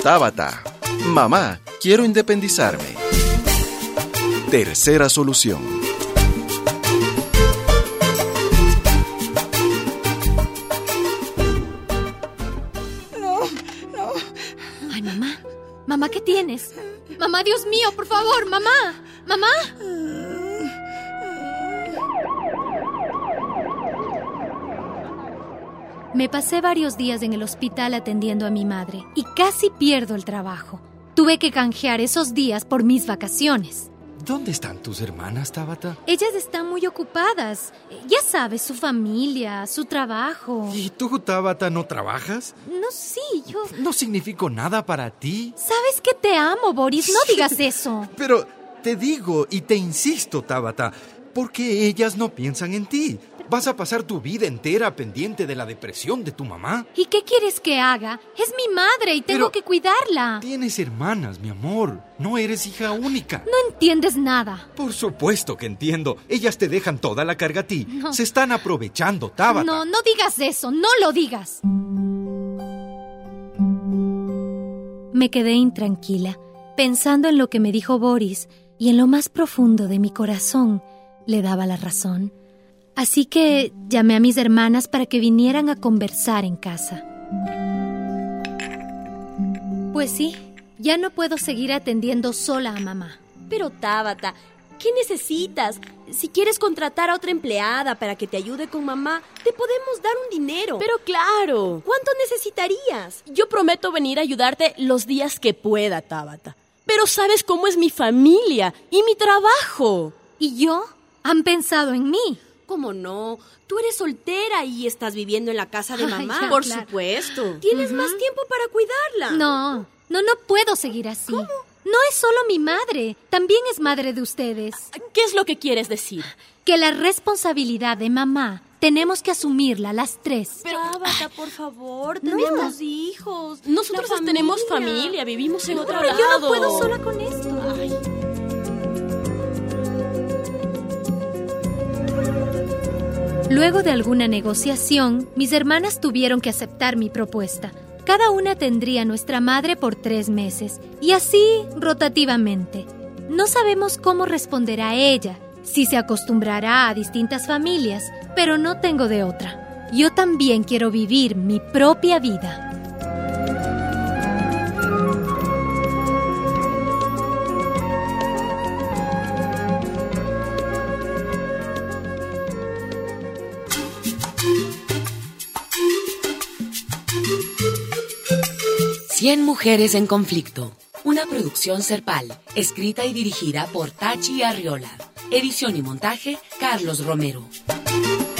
Tabata, mamá, quiero independizarme. Tercera solución. Ay, mamá. Mamá, ¿qué tienes? Mamá, Dios mío, por favor, mamá. Mamá. Me pasé varios días en el hospital atendiendo a mi madre y casi pierdo el trabajo. Tuve que canjear esos días por mis vacaciones. ¿Dónde están tus hermanas, Tabata? Ellas están muy ocupadas. Ya sabes, su familia, su trabajo. ¿Y tú, Tabata, no trabajas? No, sí, yo... ¿No significo nada para ti? ¿Sabes que te amo, Boris? No digas eso. Pero te digo y te insisto, Tabata, porque ellas no piensan en ti. ¿Vas a pasar tu vida entera pendiente de la depresión de tu mamá? ¿Y qué quieres que haga? Es mi madre y tengo que cuidarla. Tienes hermanas, mi amor. No eres hija única. No entiendes nada. Por supuesto que entiendo. Ellas te dejan toda la carga a ti. No. Se están aprovechando, Tabata. No, no digas eso. No lo digas. Me quedé intranquila, pensando en lo que me dijo Boris y en lo más profundo de mi corazón le daba la razón. Así que llamé a mis hermanas para que vinieran a conversar en casa. Pues sí, ya no puedo seguir atendiendo sola a mamá. Pero Tabata, ¿qué necesitas? Si quieres contratar a otra empleada para que te ayude con mamá, te podemos dar un dinero. Pero claro. ¿Cuánto necesitarías? Yo prometo venir a ayudarte los días que pueda, Tabata. Pero sabes cómo es mi familia y mi trabajo. ¿Y yo? ¿Han pensado en mí? ¿Cómo no? Tú eres soltera y estás viviendo en la casa de mamá. Ya, Por claro. supuesto. Tienes más tiempo para cuidarla. No puedo seguir así. ¿Cómo? No es solo mi madre, también es madre de ustedes. ¿Qué es lo que quieres decir? Que la responsabilidad de mamá tenemos que asumirla las tres. Pero, Tabata, por favor, tenemos hijos. nosotros la tenemos familia, vivimos en otro Pero lado. yo no puedo sola con esto. Ay. Luego de alguna negociación, mis hermanas tuvieron que aceptar mi propuesta. Cada una tendría a nuestra madre por 3 meses, y así rotativamente. No sabemos cómo responderá ella, si se acostumbrará a distintas familias, pero no tengo de otra. Yo también quiero vivir mi propia vida. Cien mujeres en conflicto. Una producción Serpal, escrita y dirigida por Tachi Arriola. Edición y montaje, Carlos Romero.